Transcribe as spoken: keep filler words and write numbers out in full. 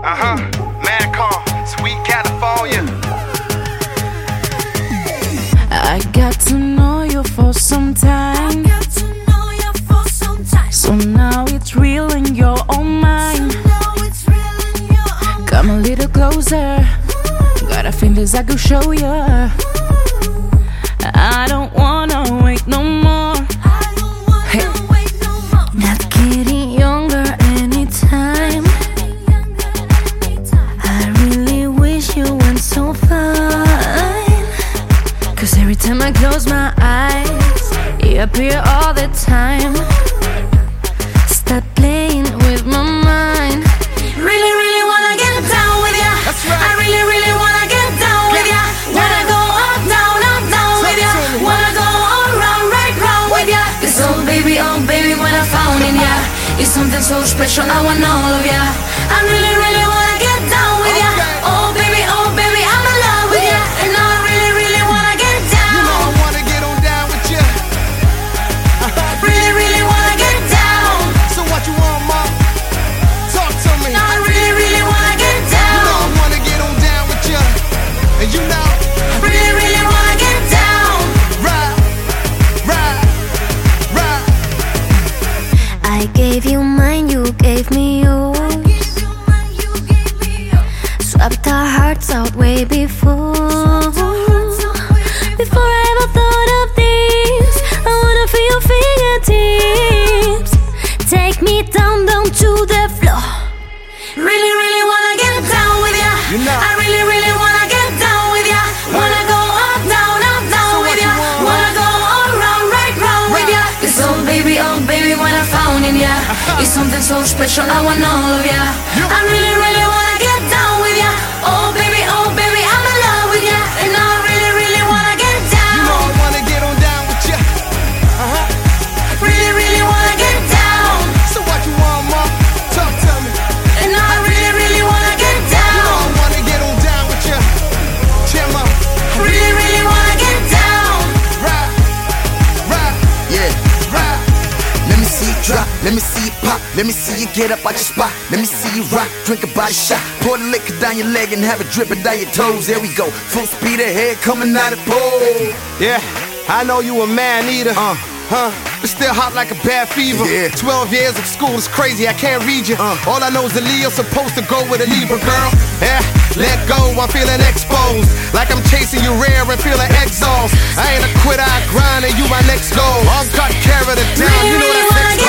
Uh-huh, Mancom, sweet California. I got to know you for some time. I got to know you for some time. So now it's real in your own mind. So now it's real in your own Come a little closer. Got a feelings I could show you. I don't wanna wait no more. I don't wanna Hey. wait no more. Not getting younger anytime. I really wish you went so fine. Cause every time I close my eyes, you appear all the time. Stop playing with my mind. Really, really wanna get down with ya. That's right. I really, really wanna get down with ya. Wanna go up, down, up, down with ya. to me. Wanna go all round, right round with ya. Cause oh baby, oh baby, when I found in ya, it's something so special, I want all of ya. I really, really wanna get down with ya. Okay. Oh baby, oh baby, I'm in love with ya. And I really, really wanna get You know down. I wanna get on down with you. Really, really wanna get down. So what you want, ma? Talk to me. I really, really wanna get You know down. I wanna get on down with you. And you know, Really, really wanna get down. ride, ride, ride. I gave you mine, you gave me yours. Swapped our hearts out way before. Before I ever thought of this, I wanna feel your fingertips. Take me down, down to the floor. Really, really wanna get down with ya. You know. I really, really wanna get down with ya. Wanna go up, down, up, down So with what ya. you want? Wanna go all round, right round with ya. Cause oh baby, oh baby, when I found in ya, it's something so special, I want all of ya. I really, really wanna get down with ya. Oh baby, oh baby, I'm in love with ya. And I really, really wanna get You know down. I wanna get on down with you. Uh-huh. Really, really wanna get down. So what you want, ma? Talk to me. And I really, really wanna get You know down. I wanna get on down with you. Chill up. Really, really wanna get down. Ride, ride, Yeah, ride. let me see you drop, let me see you pop, let me see you get up out your spot, let me see you rock, drink a body shot, pour the liquor down your leg and have it dripping down your toes. There we go, full speed ahead, coming out of pole. Yeah, I know you a man eater. Uh. Huh? But still hot like a bad fever. Yeah. Twelve years of school is crazy, I can't read you. Uh. All I know is the Leo's supposed to go with a Libra girl. Yeah, let go, I'm feeling exposed. Like I'm chasing you rare and feeling exhaust. I ain't a quitter, I grind and you my next goal. I'll cut care of the down, Really, you know really that's wanna next